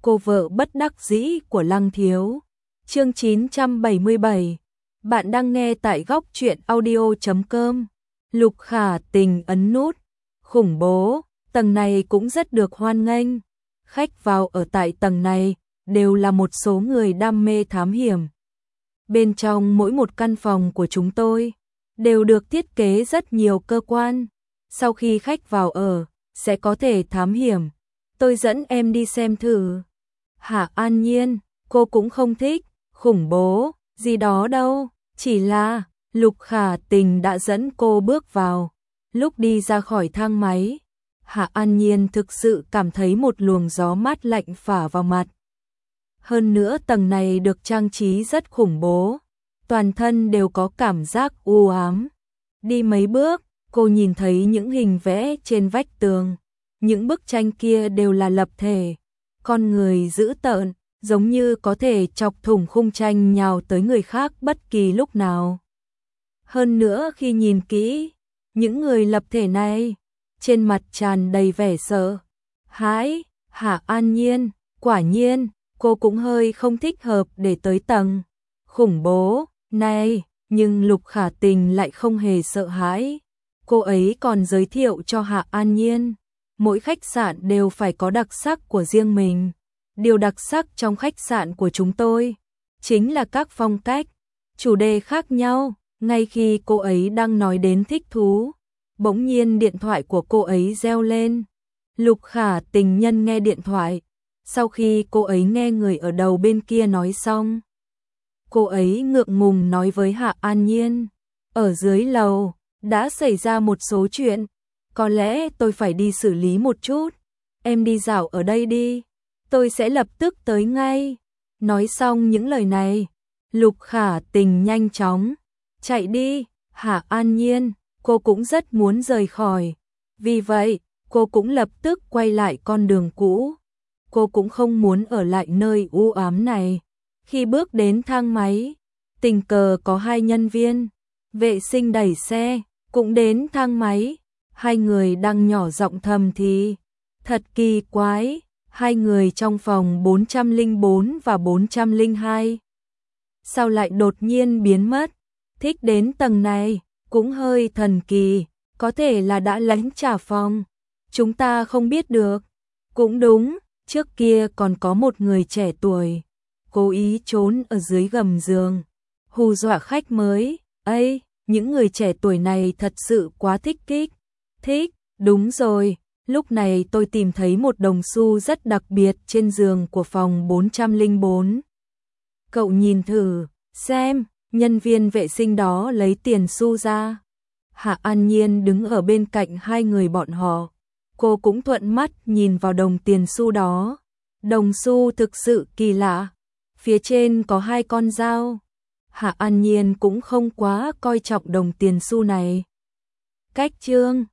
cô vợ bất đắc dĩ của Lăng Thiếu. Chương 977. Bạn đang nghe tại góc truyện audio.com. Lục Khả Tình ấn nút. Khủng bố, tầng này cũng rất được hoan nghênh. Khách vào ở tại tầng này đều là một số người đam mê thám hiểm. Bên trong mỗi một căn phòng của chúng tôi đều được thiết kế rất nhiều cơ quan. Sau khi khách vào ở, sẽ có thể thám hiểm. Tôi dẫn em đi xem thử. Hạ An Nhiên, cô cũng không thích khủng bố gì đó đâu, chỉ là Lục Khả Tình đã dẫn cô bước vào. Lúc đi ra khỏi thang máy, Hạ An Nhiên thực sự cảm thấy một luồng gió mát lạnh phả vào mặt. Hơn nữa tầng này được trang trí rất khủng bố, toàn thân đều có cảm giác u ám. Đi mấy bước, cô nhìn thấy những hình vẽ trên vách tường. Những bức tranh kia đều là lập thể, con người dữ tợn, giống như có thể chọc thủng khung tranh nhào tới người khác bất kỳ lúc nào. Hơn nữa khi nhìn kỹ, những người lập thể này, trên mặt tràn đầy vẻ sợ hãi. Hạ An Nhiên, quả nhiên, cô cũng hơi không thích hợp để tới tầng khủng bố này, nhưng Lục Khả Tình lại không hề sợ hãi. Cô ấy còn giới thiệu cho Hạ An Nhiên, mỗi khách sạn đều phải có đặc sắc của riêng mình. Điều đặc sắc trong khách sạn của chúng tôi chính là các phong cách, chủ đề khác nhau. Ngay khi cô ấy đang nói đến thích thú, bỗng nhiên điện thoại của cô ấy reo lên. Lục Khả Tình nhân nghe điện thoại. Sau khi cô ấy nghe người ở đầu bên kia nói xong, cô ấy ngượng ngùng nói với Hạ An Nhiên, ở dưới lầu đã xảy ra một số chuyện, có lẽ tôi phải đi xử lý một chút. Em đi dạo ở đây đi, tôi sẽ lập tức tới ngay. Nói xong những lời này, Lục Khả Tình nhanh chóng chạy đi. Hạ An Nhiên, cô cũng rất muốn rời khỏi, vì vậy cô cũng lập tức quay lại con đường cũ. Cô cũng không muốn ở lại nơi u ám này. Khi bước đến thang máy, tình cờ có hai nhân viên vệ sinh đẩy xe cũng đến thang máy. Hai người đang nhỏ giọng thầm thì. Thật kỳ quái, hai người trong phòng 404 và 402 sao lại đột nhiên biến mất. Thích đến tầng này cũng hơi thần kỳ, có thể là đã lánh trả phòng, chúng ta không biết được. Cũng đúng, trước kia còn có một người trẻ tuổi cố ý trốn ở dưới gầm giường hù dọa khách mới. Ây, những người trẻ tuổi này thật sự quá thích. Đúng rồi, lúc này tôi tìm thấy một đồng xu rất đặc biệt trên giường của phòng 404. Cậu nhìn thử xem. Nhân viên vệ sinh đó lấy tiền xu ra. Hạ An Nhiên đứng ở bên cạnh hai người bọn họ. Cô cũng thuận mắt nhìn vào đồng tiền xu đó. Đồng xu thực sự kỳ lạ, phía trên có hai con dao. Hạ An Nhiên cũng không quá coi trọng đồng tiền xu này. Cách trương